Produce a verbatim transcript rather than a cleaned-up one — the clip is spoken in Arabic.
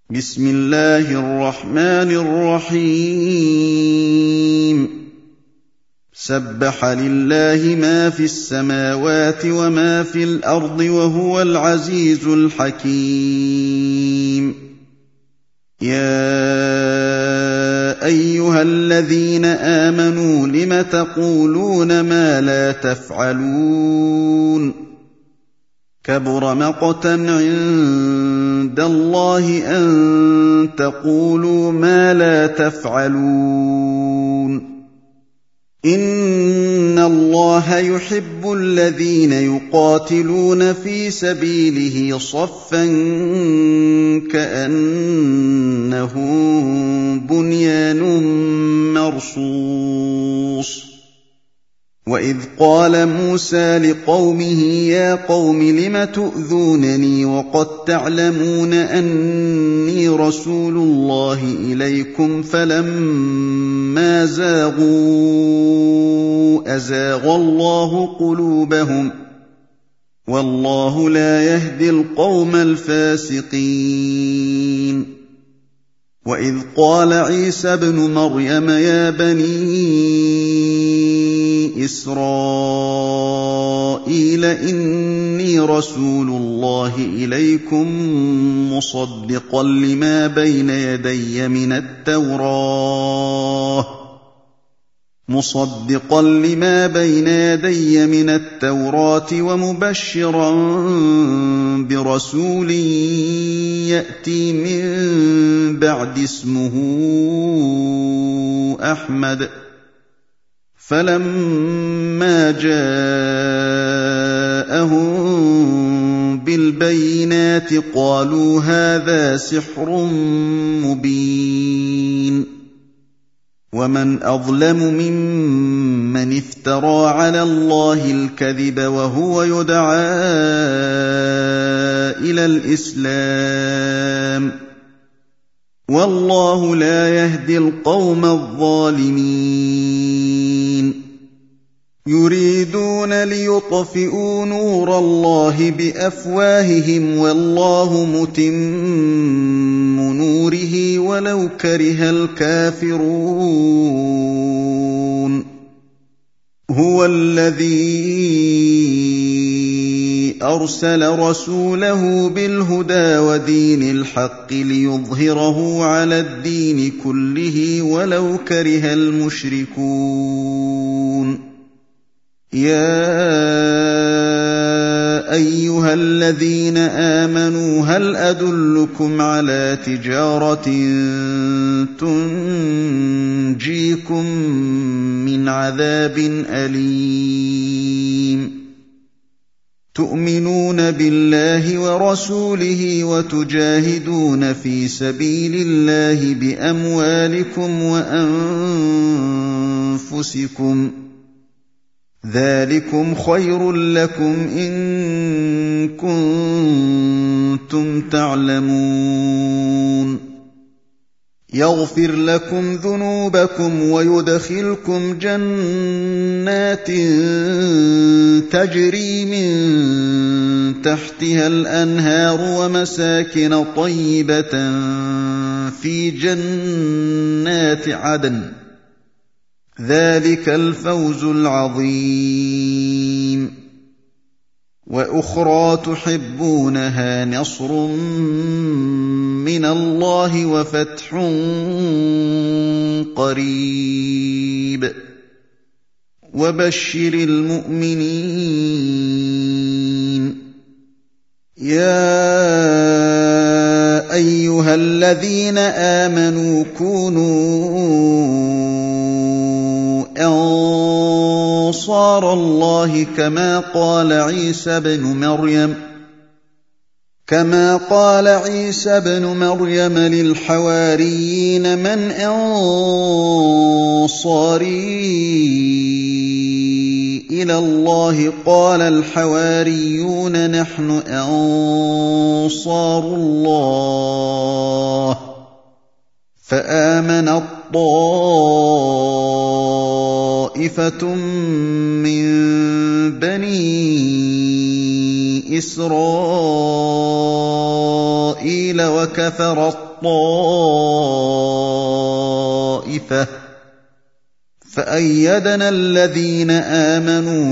بسم الله الرحمن الرحيم سبح لله ما في السماوات وما في الأرض وهو العزيز الحكيم يا أيها الذين آمنوا لم تقولون ما لا تفعلون كبر مقتا عند الله أن تقولوا ما لا تفعلون إن الله يحب الذين يقاتلون في سبيله صفا كأنهم بنيان مرصوص وإذ قال موسى لقومه يا قوم لم تؤذونني وقد تعلمون أني رسول الله إليكم فلما زاغوا أزاغ الله قلوبهم والله لا يهدي القوم الفاسقين وإذ قال عيسى ابن مريم يا بني إسرائيل إني رسول الله إليكم مصدقا لما بين يدي من التوراة مصدقا لما بين يدي من التوراة ومبشرا برسول يأتي من بعد اسمه أحمد فلما جاءهم بالبينات قالوا هذا سحر مبين ومن أظلم ممن افترى على الله الكذب وهو يدعى إلى الإسلام والله لا يهدي القوم الظالمين يريدون ليطفئوا نور الله بأفواههم والله متم نوره ولو كره الكافرون هو الذي أرسل رسوله بالهدى ودين الحق ليظهره على الدين كله ولو كره المشركون يا أيها الذين آمنوا هل أدلكم على تجارة تنجيكم من عذاب أليم تؤمنون بالله ورسوله وتجاهدون في سبيل الله بأموالكم وأنفسكم ذلكم خير لكم إن كنتم تعلمون يغفر لكم ذنوبكم ويدخلكم جنات تجري من تحتها الأنهار ومساكن طيبة في جنات عدن ذلك الفوز العظيم وأخرى تحبونها نصر من الله وفتح قريب وبشر المؤمنين يا أيها الذين آمنوا كونوا أنصار الله كما قال عيسى بن مريم كما قال عيسى بن مريم للحواريين من أنصاري إلى الله قال الحواريون نحن أنصار الله فآمن الطائفة من بني إسرائيل وكفر طَائِفَةٌ فَأَيَّدْنَا الَّذِينَ آمَنُوا عَلَىٰ عَدُوِّهِمْ فَأَصْبَحُوا ظَاهِرِينَ.